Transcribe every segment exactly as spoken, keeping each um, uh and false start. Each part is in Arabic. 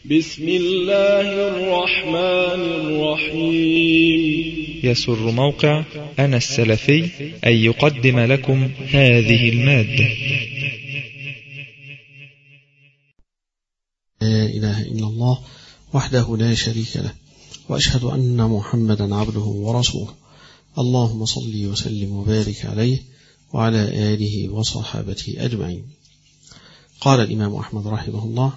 بسم الله الرحمن الرحيم. يسر موقع أنا السلفي أن يقدم لكم هذه المادة. لا إله إلا الله وحده لا شريك له، وأشهد أن محمدا عبده ورسوله. اللهم صل وسلم وبارك عليه وعلى آله وصحابته أجمعين. قال الإمام أحمد رحمه الله: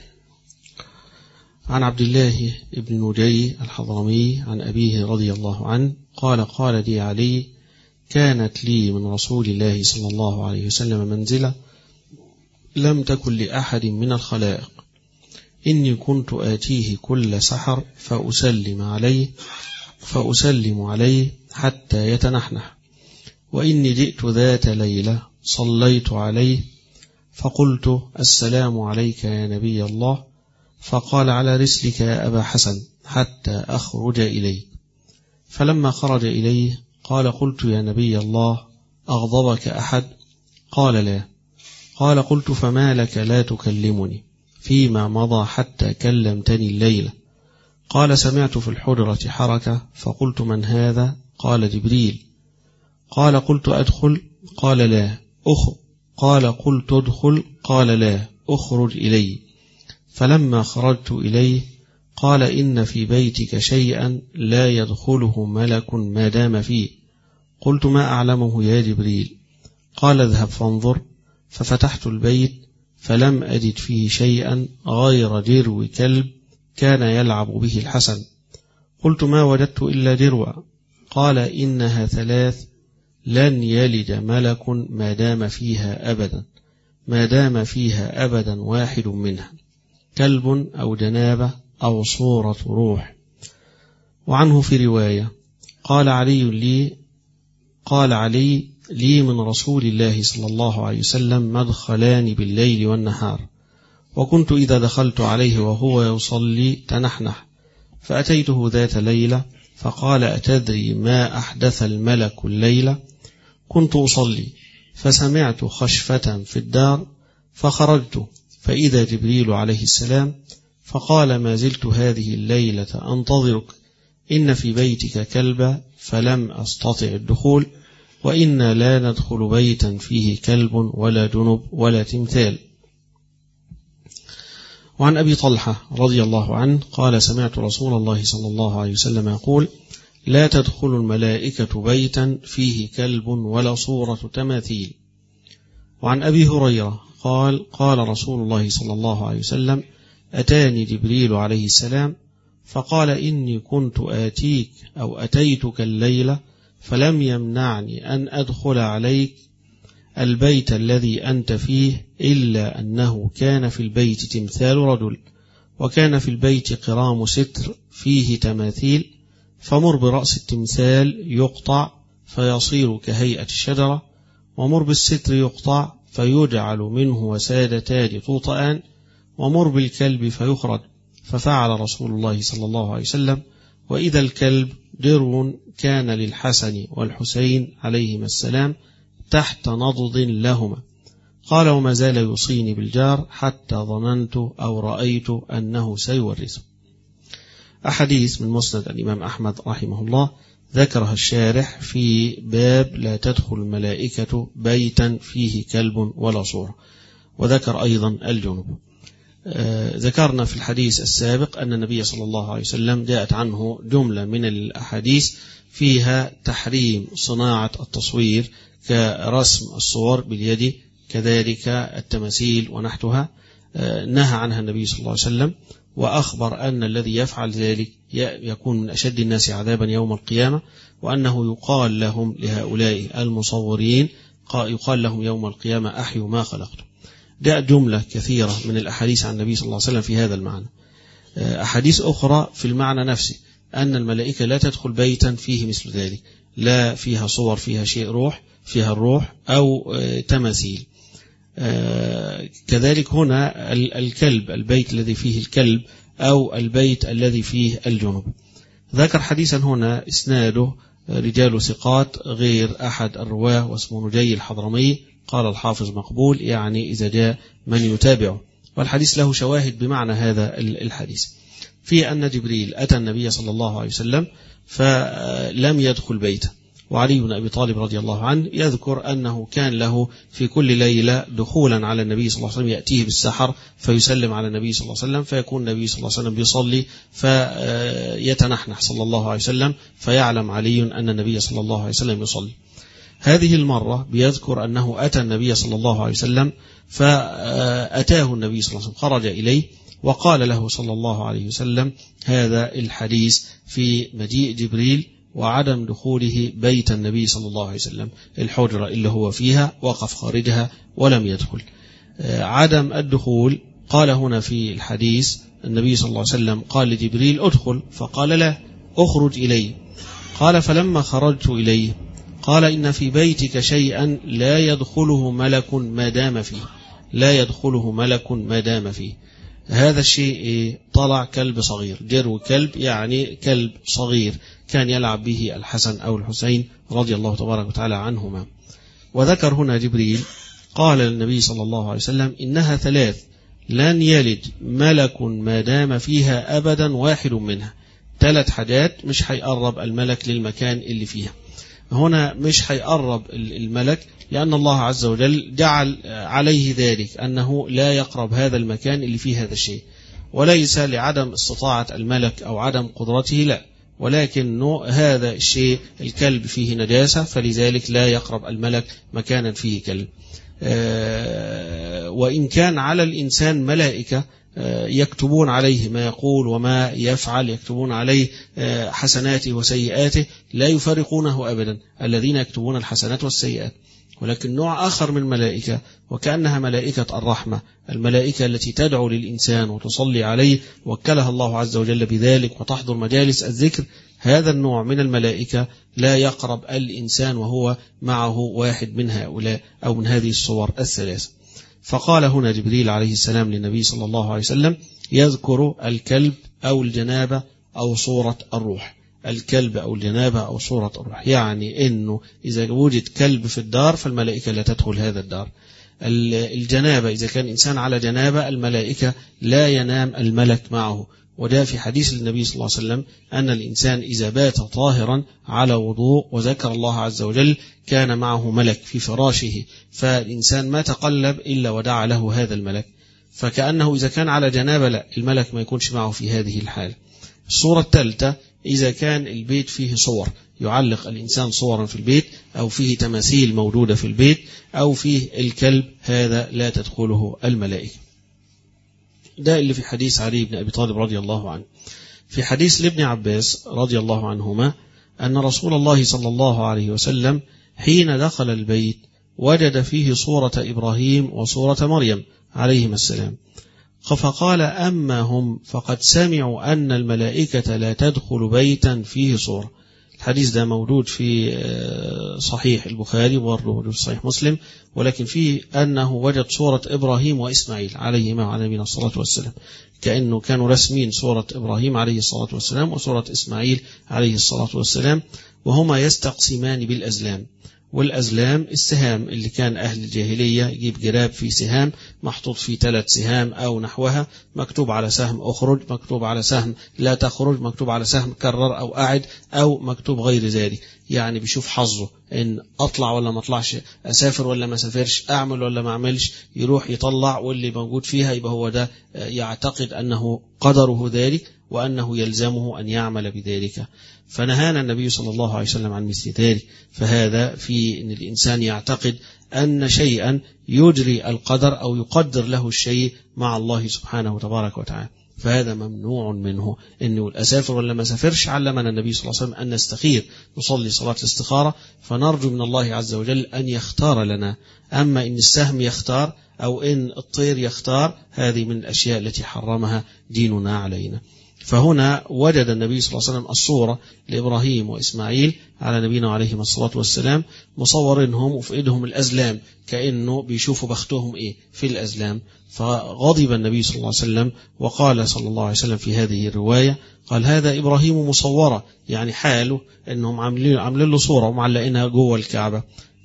عن عبد الله بن نجي الحضرمي عن أبيه رضي الله عنه قال: قال لي علي: كانت لي من رسول الله صلى الله عليه وسلم منزلة لم تكن لأحد من الخلائق، إني كنت آتيه كل سحر فأسلم عليه فأسلم عليه حتى يتنحنح، وإني جئت ذات ليلة صليت عليه فقلت: السلام عليك يا نبي الله، فقال: على رسلك يا أبا حسن حتى أخرج إليه. فلما خرج إليه قال: قلت: يا نبي الله، أغضبك أحد؟ قال: لا. قال: قلت: فما لك لا تكلمني فيما مضى حتى كلمتني الليلة؟ قال: سمعت في الحجرة حركة فقلت: من هذا؟ قال: جبريل. قال: قلت: أدخل؟ قال: لا. أخ قال: قلت: ادخل؟ قال: لا. أخرج إلي. فلما خرجت إليه قال: إن في بيتك شيئا لا يدخله ملك ما دام فيه. قلت: ما أعلمه يا جبريل؟ قال: اذهب فانظر. ففتحت البيت فلم أجد فيه شيئا غير درو كلب كان يلعب به الحسن. قلت: ما وجدت إلا دروا. قال: إنها ثلاث لن يلج ملك ما دام فيها أبدا ما دام فيها أبدا واحد منها، كلب أو جنابة أو صورة روح. وعنه في رواية قال علي لي قال علي لي من رسول الله صلى الله عليه وسلم مدخلان بالليل والنهار، وكنت إذا دخلت عليه وهو يصلي تنحنح، فأتيته ذات ليلة فقال: أتدري ما أحدث الملك الليلة؟ كنت أصلي فسمعت خشفة في الدار فخرجت فإذا جبريل عليه السلام، فقال: ما زلت هذه الليلة أنتظرك، إن في بيتك كلبا فلم أستطع الدخول، وإنا لا ندخل بيتا فيه كلب ولا جنب ولا تمثال. وعن أبي طلحة رضي الله عنه قال: سمعت رسول الله صلى الله عليه وسلم يقول: لا تدخل الملائكة بيتا فيه كلب ولا صورة تماثيل. وعن أبي هريرة قال: قال رسول الله صلى الله عليه وسلم: أتاني جبريل عليه السلام فقال: إني كنت آتيك أو أتيتك الليلة فلم يمنعني أن أدخل عليك البيت الذي أنت فيه، إلا أنه كان في البيت تمثال رجل، وكان في البيت قرام ستر فيه تماثيل، فمر برأس التمثال يقطع فيصير كهيئة الشجرة، ومر بالستر يقطع فيجعل منه وسادتان توطئان، ومر بالكلب فيخرج. ففعل رسول الله صلى الله عليه وسلم، وإذا الكلب درو كان للحسن والحسين عليهما السلام تحت نضد لهما. قال: وما زال يوصيني بالجار حتى ظننت أو رأيت أنه سيورثه. أحاديث من مسند الإمام أحمد رحمه الله ذكرها الشارح في باب لا تدخل الملائكة بيتا فيه كلب ولا صورة، وذكر أيضا الجنب. آه ذكرنا في الحديث السابق أن النبي صلى الله عليه وسلم جاءت عنه جملة من الأحاديث فيها تحريم صناعة التصوير كرسم الصور باليد، كذلك التماثيل ونحتها، آه نهى عنها النبي صلى الله عليه وسلم، وأخبر أن الذي يفعل ذلك يكون من أشد الناس عذابا يوم القيامة، وأنه يقال لهم لهؤلاء المصورين يقال لهم يوم القيامة: أحيوا ما خلقتم. جاء جملة كثيرة من الأحاديث عن النبي صلى الله عليه وسلم في هذا المعنى. أحاديث أخرى في المعنى نفسه أن الملائكة لا تدخل بيتا فيه مثل ذلك، لا فيها صور فيها شيء روح فيها الروح أو تماثيل. كذلك هنا الكلب، البيت الذي فيه الكلب أو البيت الذي فيه الجنب. ذكر حديثا هنا إسناده رجال ثقات غير أحد الرواه واسمه نجي الحضرمي، قال الحافظ مقبول، يعني إذا جاء من يتابعه، والحديث له شواهد بمعنى هذا الحديث، في أن جبريل أتى النبي صلى الله عليه وسلم فلم يدخل بيته، وعلي بن أبي طالب رضي الله عنه يذكر أنه كان له في كل ليلة دخولا على النبي صلى الله عليه وسلم، يأتيه بالسحر فيسلم على النبي صلى الله عليه وسلم، فيكون النبي صلى الله عليه وسلم يصلي فيتنحنح صلى الله عليه وسلم، فيعلم علي أن النبي صلى الله عليه وسلم يصلي. هذه المرة بيذكر أنه أتى النبي صلى الله عليه وسلم فأتاه النبي صلى الله عليه وسلم، خرج إليه وقال له صلى الله عليه وسلم هذا الحديث في مجيء جبريل وعدم دخوله بيت النبي صلى الله عليه وسلم، الحجرة اللي هو فيها وقف خارجها ولم يدخل. عدم الدخول قال هنا في الحديث النبي صلى الله عليه وسلم قال لجبريل ادخل، فقال لا، اخرج إليه. قال فلما خرجت إليه قال إن في بيتك شيئا لا يدخله ملك ما دام فيه، لا يدخله ملك ما دام فيه. هذا الشيء طلع كلب صغير، جرو كلب يعني كلب صغير كان يلعب به الحسن أو الحسين رضي الله تبارك وتعالى عنهما. وذكر هنا جبريل قال للنبي صلى الله عليه وسلم إنها ثلاث لن يلد ملك ما دام فيها أبدا واحد منها، ثلاث حاجات مش هيقرب الملك للمكان اللي فيها. هنا مش هيقرب الملك لأن الله عز وجل جعل عليه ذلك أنه لا يقرب هذا المكان اللي فيه هذا الشيء، وليس لعدم استطاعة الملك أو عدم قدرته، لا، ولكن هذا الشيء الكلب فيه نجاسة، فلذلك لا يقرب الملك مكانا فيه كلب. وإن كان على الإنسان ملائكة يكتبون عليه ما يقول وما يفعل، يكتبون عليه حسناته وسيئاته، لا يفارقونه أبدا الذين يكتبون الحسنات والسيئات. ولكن نوع آخر من الملائكة وكأنها ملائكة الرحمة، الملائكة التي تدعو للإنسان وتصلي عليه، وكلها الله عز وجل بذلك وتحضر مجالس الذكر، هذا النوع من الملائكة لا يقرب الإنسان وهو معه واحد من هؤلاء أو من هذه الصور الثلاث. فقال هنا جبريل عليه السلام للنبي صلى الله عليه وسلم يذكر الكلب أو الجنابة أو صورة الروح، الكلب أو الجنابة أو صورة الروح، يعني أنه إذا وجد كلب في الدار فالملائكة لا تدخل هذا الدار. الجنابة إذا كان إنسان على جنابة الملائكة لا ينام الملك معه، وده في حديث النبي صلى الله عليه وسلم أن الإنسان إذا بات طاهرا على وضوء وذكر الله عز وجل كان معه ملك في فراشه، فالإنسان ما تقلب إلا ودعا له هذا الملك. فكأنه إذا كان على جنابة لا، الملك ما يكونش معه في هذه الحال. الصورة الثالثة إذا كان البيت فيه صور، يعلق الإنسان صورا في البيت أو فيه تماثيل موجودة في البيت أو فيه الكلب، هذا لا تدخله الملائكة. ده اللي في حديث علي بن أبي طالب رضي الله عنه. في حديث لابن عباس رضي الله عنهما أن رسول الله صلى الله عليه وسلم حين دخل البيت وجد فيه صورة إبراهيم وصورة مريم عليهما السلام، فقال أما هم فقد سمعوا أن الملائكة لا تدخل بيتا فيه صورة. الحديث ده موجود في صحيح البخاري وبرضه موجود في صحيح مسلم، ولكن فيه أنه وجد صورة إبراهيم وإسماعيل عليهما وعلى نبينا الصلاة والسلام، كأنه كانوا رسمين صورة إبراهيم عليه الصلاة والسلام وصورة إسماعيل عليه الصلاة والسلام، وهما يستقسمان بالأزلام. والأزلام السهام اللي كان أهل الجاهلية يجيب جراب فيه سهام محطوط فيه ثلاث سهام أو نحوها، مكتوب على سهم أخرج، مكتوب على سهم لا تخرج، مكتوب على سهم كرر أو أعد، أو مكتوب غير ذلك، يعني بيشوف حظه إن أطلع ولا ما أطلعش، أسافر ولا ما أسافرش، أعمل ولا ما أعملش، يروح يطلع واللي موجود فيها يبقى هو ده، يعتقد أنه قدره ذلك وأنه يلزمه أن يعمل بذلك. فنهانا النبي صلى الله عليه وسلم عن مثل ذلك. فهذا في أن الإنسان يعتقد أن شيئا يجري القدر أو يقدر له الشيء مع الله سبحانه وتبارك وتعالى، فهذا ممنوع منه. إنه الأسافر ولا ما سافرش علمنا النبي صلى الله عليه وسلم أن نستخير، نصلي صلاة الاستخارة، فنرجو من الله عز وجل أن يختار لنا. أما إن السهم يختار أو إن الطير يختار، هذه من الأشياء التي حرمها ديننا علينا. فهنا وجد النبي صلى الله عليه وسلم الصورة لإبراهيم وإسماعيل على نبينا عليهم الصلاة والسلام مصورينهم وفي إيدهم الأزلام، كأنه بيشوفوا بختهم إيه في الأزلام. فغضب النبي صلى الله عليه وسلم وقال صلى الله عليه وسلم في هذه الرواية، قال هذا إبراهيم مصورة، يعني حاله أنهم عاملين عاملين له صورة ومعلقينها جوه الكعبة.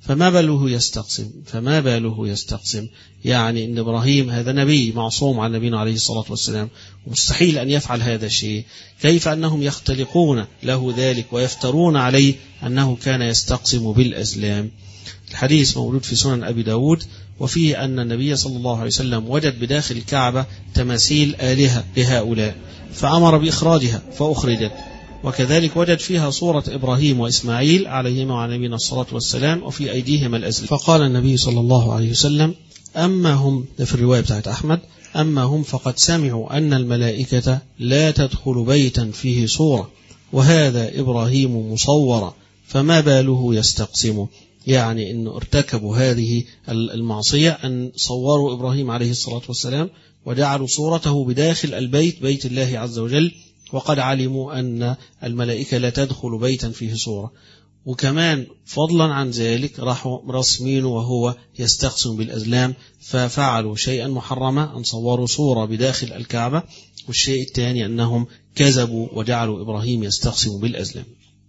فما باله يستقسم فما باله يستقسم يعني إن إبراهيم هذا نبي معصوم عن نبينا عليه الصلاة والسلام، مستحيل أن يفعل هذا الشيء، كيف أنهم يختلقون له ذلك ويفترون عليه أنه كان يستقسم بالأزلام. الحديث موجود في سنن أبي داود، وفيه أن النبي صلى الله عليه وسلم وجد بداخل الكعبة تماثيل آلهة لهؤلاء فأمر بإخراجها فأخرجت، وكذلك وجد فيها صورة إبراهيم وإسماعيل عليهما وعلى نبينا الصلاة والسلام وفي أيديهما الأزلام. فقال النبي صلى الله عليه وسلم أما هم، في الرواية بتاعت أحمد، أما هم فقد سمعوا أن الملائكة لا تدخل بيتا فيه صورة وهذا إبراهيم مصورا فما باله يستقسم، يعني أنه ارتكبوا هذه المعصية أن صوروا إبراهيم عليه الصلاة والسلام وجعلوا صورته بداخل البيت بيت الله عز وجل، وقد علموا أن الملائكة لا تدخل بيتا فيه صورة، وكمان فضلا عن ذلك راحوا رسمين وهو يستقسم بالأزلام، ففعلوا شيئا محرما أن صوروا صورة بداخل الكعبة، والشيء الثاني أنهم كذبوا وجعلوا إبراهيم يستقسم بالأزلام.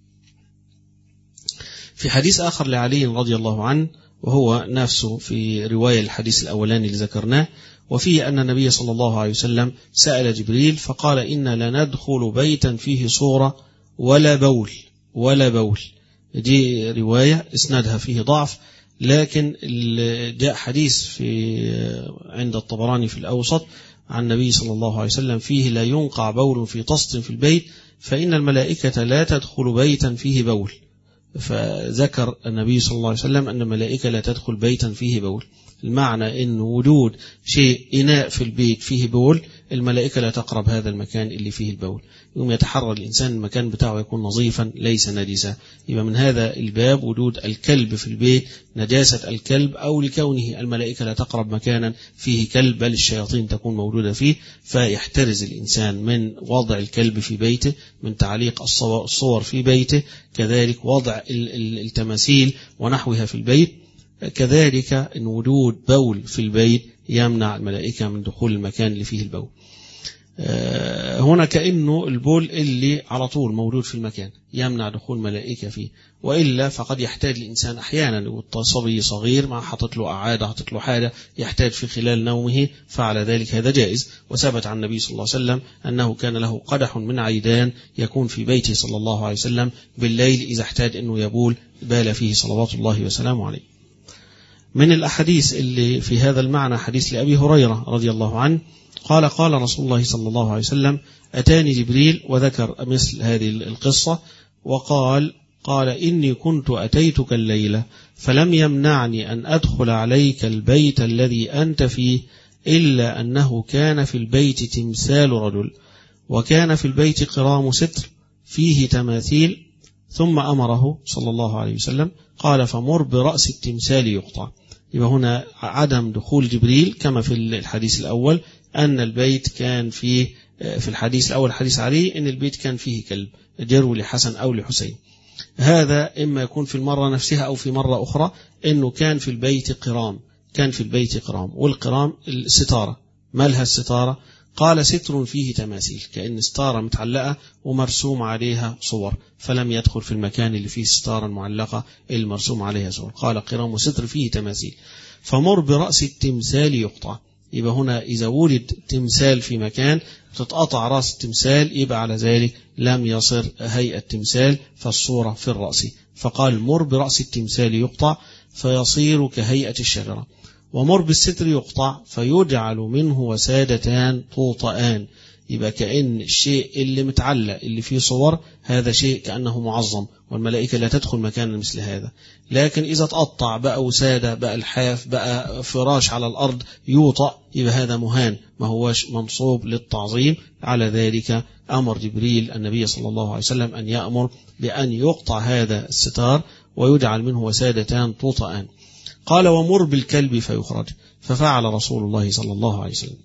في حديث آخر لعلي رضي الله عنه وهو نفسه في رواية الحديث الأولاني اللي ذكرناه، وفيه أن النبي صلى الله عليه وسلم سأل جبريل فقال إنا لا ندخل بيتا فيه صورة ولا بول ولا بول. دي رواية اسنادها فيه ضعف، لكن جاء حديث في عند الطبراني في الأوسط عن النبي صلى الله عليه وسلم فيه لا ينقع بول في طست في البيت فإن الملائكة لا تدخل بيتا فيه بول، فذكر النبي صلى الله عليه وسلم أن الملائكة لا تدخل بيتا فيه بول، المعنى أن وجود شيء إناء في البيت فيه بول الملائكة لا تقرب هذا المكان اللي فيه البول، يوم يتحرى الإنسان المكان بتاعه يكون نظيفا ليس نجسا. يبقى من هذا الباب وجود الكلب في البيت نجاسة الكلب أو لكونه الملائكة لا تقرب مكانا فيه كلب بل الشياطين تكون موجودة فيه، فيحترز الإنسان من وضع الكلب في بيته، من تعليق الصور في بيته، كذلك وضع التماثيل ونحوها في البيت، كذلك أن وجود بول في البيت يمنع الملائكة من دخول المكان اللي فيه البول. هنا كأنه البول اللي على طول موجود في المكان يمنع دخول ملائكة فيه، وإلا فقد يحتاج الإنسان أحيانا صبي صغير مع حطت له أعادة حطت له حاجة يحتاج في خلال نومه فعلى ذلك هذا جائز، وثبت عن النبي صلى الله عليه وسلم أنه كان له قدح من عيدان يكون في بيته صلى الله عليه وسلم بالليل إذا احتاج أنه يبول بال فيه صلوات الله وسلامه عليه. من الأحاديث اللي في هذا المعنى حديث لأبي هريرة رضي الله عنه قال قال رسول الله صلى الله عليه وسلم أتاني جبريل، وذكر مثل هذه القصة وقال قال إني كنت أتيتك الليلة فلم يمنعني أن أدخل عليك البيت الذي أنت فيه إلا أنه كان في البيت تمثال رجل وكان في البيت قرام ستر فيه تماثيل، ثم أمره صلى الله عليه وسلم قال فمر برأس التمثال يقطع. يبقى هنا عدم دخول جبريل كما في الحديث الأول أن البيت كان فيه، في الحديث الأول حديث علي أن البيت كان فيه كلب جرو لحسن أو لحسين، هذا إما يكون في المرة نفسها أو في مرة أخرى أنه كان في البيت قرام، كان في البيت قرام، والقرام الستارة. ما لها الستارة؟ قال ستر فيه تماثيل، كأن ستارة متعلقة ومرسوم عليها صور، فلم يدخل في المكان اللي فيه ستارة معلقة المرسوم عليها صور. قال قرام وستر فيه تماثيل فمر برأس التمثال يقطع. يبقى هنا إذا وجد تمثال في مكان تتقطع رأس التمثال يبقى على ذلك لم يصر هيئة التمثال فالصورة في الرأس، فقال مر برأس التمثال يقطع فيصير كهيئة الشجرة، ومر بالستر يقطع فيجعل منه وسادتان توطئان. يبقى كأن الشيء اللي متعلق اللي فيه صور هذا شيء كأنه معظم والملائكة لا تدخل مكان مثل هذا، لكن إذا تقطع بقى وسادة بقى الحاف بقى فراش على الأرض يوطأ يبقى هذا مهان ما هوش منصوب للتعظيم. على ذلك أمر جبريل النبي صلى الله عليه وسلم أن يأمر بأن يقطع هذا الستار ويجعل منه وسادتان توطئان. قال ومر بالكلب فيخرج، ففعل رسول الله صلى الله عليه وسلم.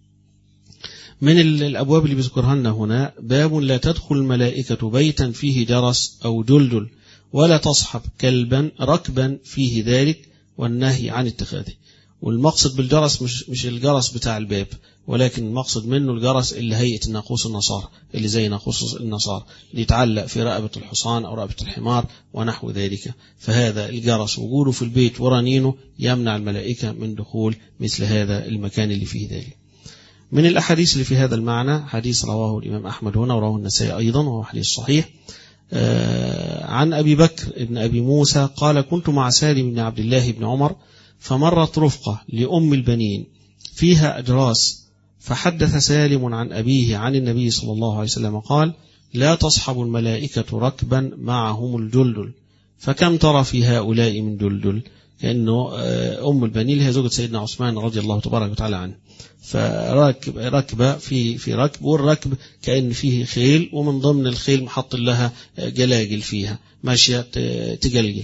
من الأبواب اللي بذكرها لنا هنا باب لا تدخل الملائكة بيتا فيه جرس أو جلجل ولا تصحب كلبا ركبا فيه ذلك، والنهي عن اتخاذه. والمقصد بالجرس مش, مش الجرس بتاع الباب، ولكن المقصد منه الجرس اللي هيئة ناقوس النصارى، اللي زي ناقوس النصارى اللي يتعلق في رقبة الحصان أو رقبة الحمار ونحو ذلك. فهذا الجرس وجوده في البيت ورنينه يمنع الملائكة من دخول مثل هذا المكان اللي فيه ذلك. من الأحاديث اللي في هذا المعنى حديث رواه الإمام أحمد هنا ورواه النسائي أيضا وهو حديث صحيح عن أبي بكر ابن أبي موسى قال: كنت مع سالم بن عبد الله بن عمر فمرت رفقة لأم البنين فيها أجراس، فحدث سالم عن أبيه عن النبي صلى الله عليه وسلم قال: لا تصحب الملائكة ركبا معهم الجلدل، فكم ترى في هؤلاء من جلدل؟ كأنه أم البنين هي زوجة سيدنا عثمان رضي الله تبارك وتعالى عنه، فركب ركبة في في ركب، والركب كأن فيه خيل، ومن ضمن الخيل محط لها جلاجل فيها ماشية تجلجل.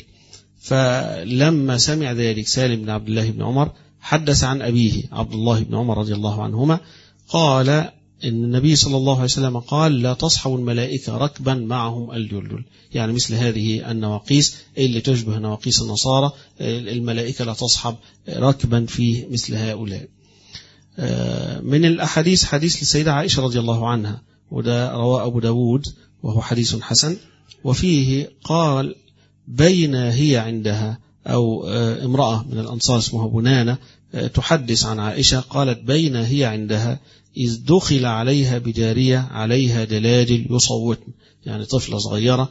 فلما سمع ذلك سالم بن عبد الله بن عمر حدث عن أبيه عبد الله بن عمر رضي الله عنهما قال إن النبي صلى الله عليه وسلم قال: لا تصحب الملائكة ركبا معهم الجلدل، يعني مثل هذه النواقيس اللي تشبه نواقيس النصارى الملائكة لا تصحب ركبا فيه مثل هؤلاء. من الأحاديث حديث للسيدة عائشة رضي الله عنها، وده رواه أبو داود وهو حديث حسن، وفيه قال: بين هي عندها، أو امرأة من الأنصار اسمها بنانة تحدث عن عائشة قالت: بين هي عندها إذ دخل عليها بجارية عليها دلاجل يصوتن، يعني طفلة صغيرة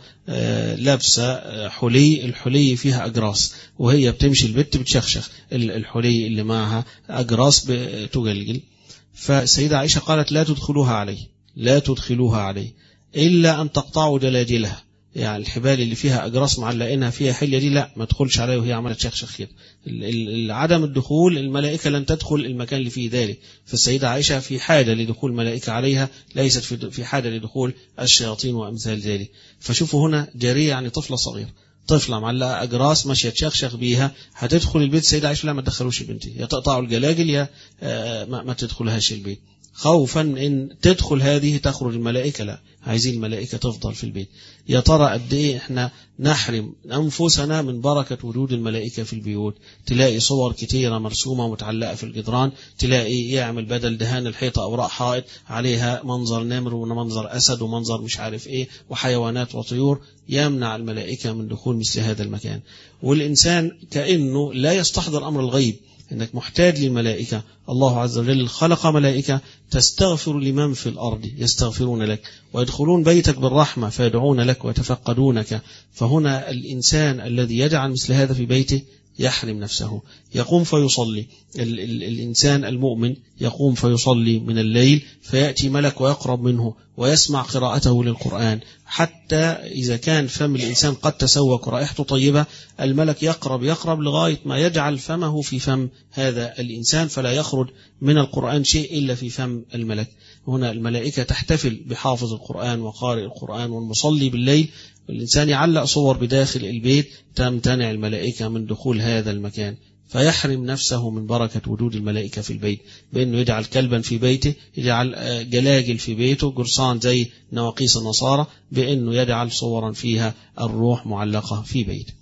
لابسة حلي، الحلي فيها أجراس، وهي بتمشي البت بتشخشخ الحلي اللي معها أجراس بتجلجل. فالسيدة عائشة قالت: لا تدخلوها عليه، لا تدخلوها عليه إلا أن تقطعوا دلاجلها، يعني الحبال اللي فيها أجراس معلقينها فيها حلية دي لا ما تدخلش عليه وهي عملت شخشخ كده. عدم الدخول، الملائكة لن تدخل المكان اللي فيه ذلك، فالسيدة عائشة في حاجة لدخول الملائكة عليها، ليست في حاجة لدخول الشياطين وأمثال ذلك. فشوفوا هنا جارية يعني طفلة صغيرة، طفلة معلقة أجراس ماشية تشخشخ بيها، هتدخل البيت السيدة عائشة لا ما تدخلوش بنتي، يا تقطعوا الجلاجل يا ما تدخلهاش البيت، خوفا ان تدخل هذه تخرج الملائكة، لا عايزين الملائكة تفضل في البيت. يا ترى قد ايه احنا نحرم انفسنا من بركة وجود الملائكة في البيوت؟ تلاقي صور كتيرة مرسومة متعلقة في الجدران، تلاقي يعمل بدل دهان الحيطة اوراق حائط عليها منظر نمر ومنظر اسد ومنظر مش عارف ايه وحيوانات وطيور، يمنع الملائكة من دخول مثل هذا المكان. والإنسان كأنه لا يستحضر أمر الغيب، إنك محتاج للملائكة. الله عز وجل خلق ملائكة تستغفر لمن في الأرض يستغفرون لك، ويدخلون بيتك بالرحمة فيدعون لك ويتفقدونك. فهنا الإنسان الذي يجعل مثل هذا في بيته يحرم نفسه، يقوم فيصلي. ال ال الإنسان المؤمن يقوم فيصلي من الليل، فيأتي ملك ويقرب منه ويسمع قراءته للقرآن، حتى إذا كان فم الإنسان قد تسوك ورائحته طيبة، الملك يقرب يقرب لغاية ما يجعل فمه في فم هذا الإنسان، فلا يخرج من القرآن شيء إلا في فم الملك. هنا الملائكة تحتفل بحافظ القرآن وقارئ القرآن والمصلي بالليل. الإنسان يعلق صور بداخل البيت، تمتنع الملائكة من دخول هذا المكان، فيحرم نفسه من بركة وجود الملائكة في البيت، بأنه يجعل كلبا في بيته، يجعل جلاجل في بيته، جرسان زي نواقيس النصارى، بأنه يجعل صورا فيها الروح معلقة في بيته.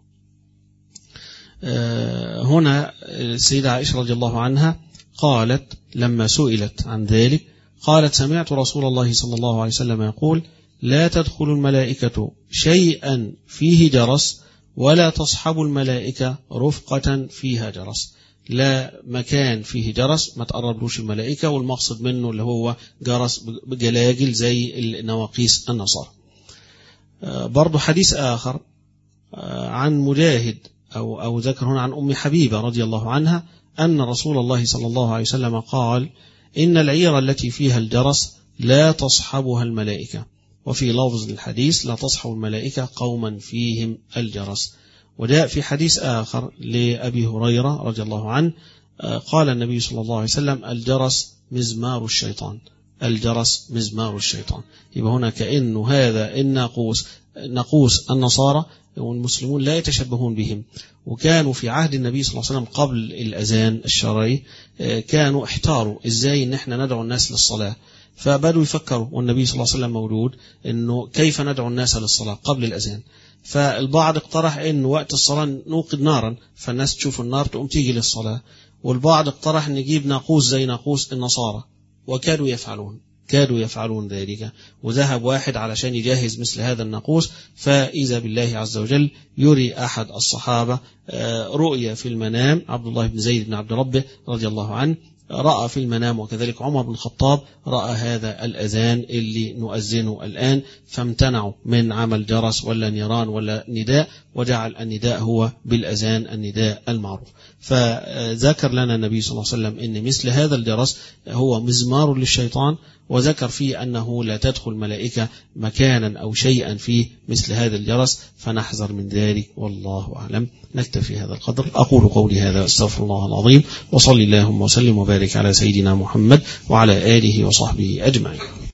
هنا السيدة عائشة رضي الله عنها قالت لما سئلت عن ذلك قالت: سمعت رسول الله صلى الله عليه وسلم يقول: لا تدخل الملائكة شيئا فيه جرس، ولا تصحب الملائكة رفقة فيها جرس. لا مكان فيه جرس ما تقربلوش الملائكة، والمقصد منه اللي هو جرس بجلاجل زي النواقيس النصارى. برضو حديث آخر عن مجاهد أو, أو ذكر هنا عن أم حبيبة رضي الله عنها أن رسول الله صلى الله عليه وسلم قال: إن العير التي فيها الجرس لا تصحبها الملائكة. وفي لفظ الحديث: لا تصحب الملائكة قوما فيهم الجرس. وجاء في حديث آخر لأبي هريرة رضي الله عنه قال النبي صلى الله عليه وسلم: الجرس مزمار الشيطان، الجرس مزمار الشيطان. يبقى هنا كأنه هذا الناقوس ناقوس النصارى والمسلمون لا يتشبهون بهم، وكانوا في عهد النبي صلى الله عليه وسلم قبل الأذان الشرعي كانوا احتاروا ازاي ان احنا ندعو الناس للصلاة، فبدوا يفكروا والنبي صلى الله عليه وسلم موجود انه كيف ندعو الناس للصلاة قبل الأذان. فالبعض اقترح ان وقت الصلاة نوقد نارا فالناس تشوف النار تقوم تيجي للصلاة، والبعض اقترح ان نجيب ناقوس زي ناقوس النصارى وكانوا يفعلون كانوا يفعلون ذلك. وذهب واحد علشان يجهز مثل هذا الناقوس، فإذا بالله عز وجل يري أحد الصحابة رؤيا في المنام، عبد الله بن زيد بن عبد ربه رضي الله عنه رأى في المنام، وكذلك عمر بن الخطاب رأى هذا الأذان اللي نؤذنه الآن، فامتنعوا من عمل جرس ولا نيران ولا نداء، وجعل النداء هو بالأذان النداء المعروف. فذكر لنا النبي صلى الله عليه وسلم أن مثل هذا الجرس هو مزمار للشيطان، وذكر فيه أنه لا تدخل ملائكة مكانا أو شيئا فيه مثل هذا الجرس، فنحذر من ذلك. والله أعلم. نكتفي هذا القدر. أقول قولي هذا، أستغفر الله العظيم، وصلي اللهم وسلم وبارك على سيدنا محمد وعلى آله وصحبه أجمعين.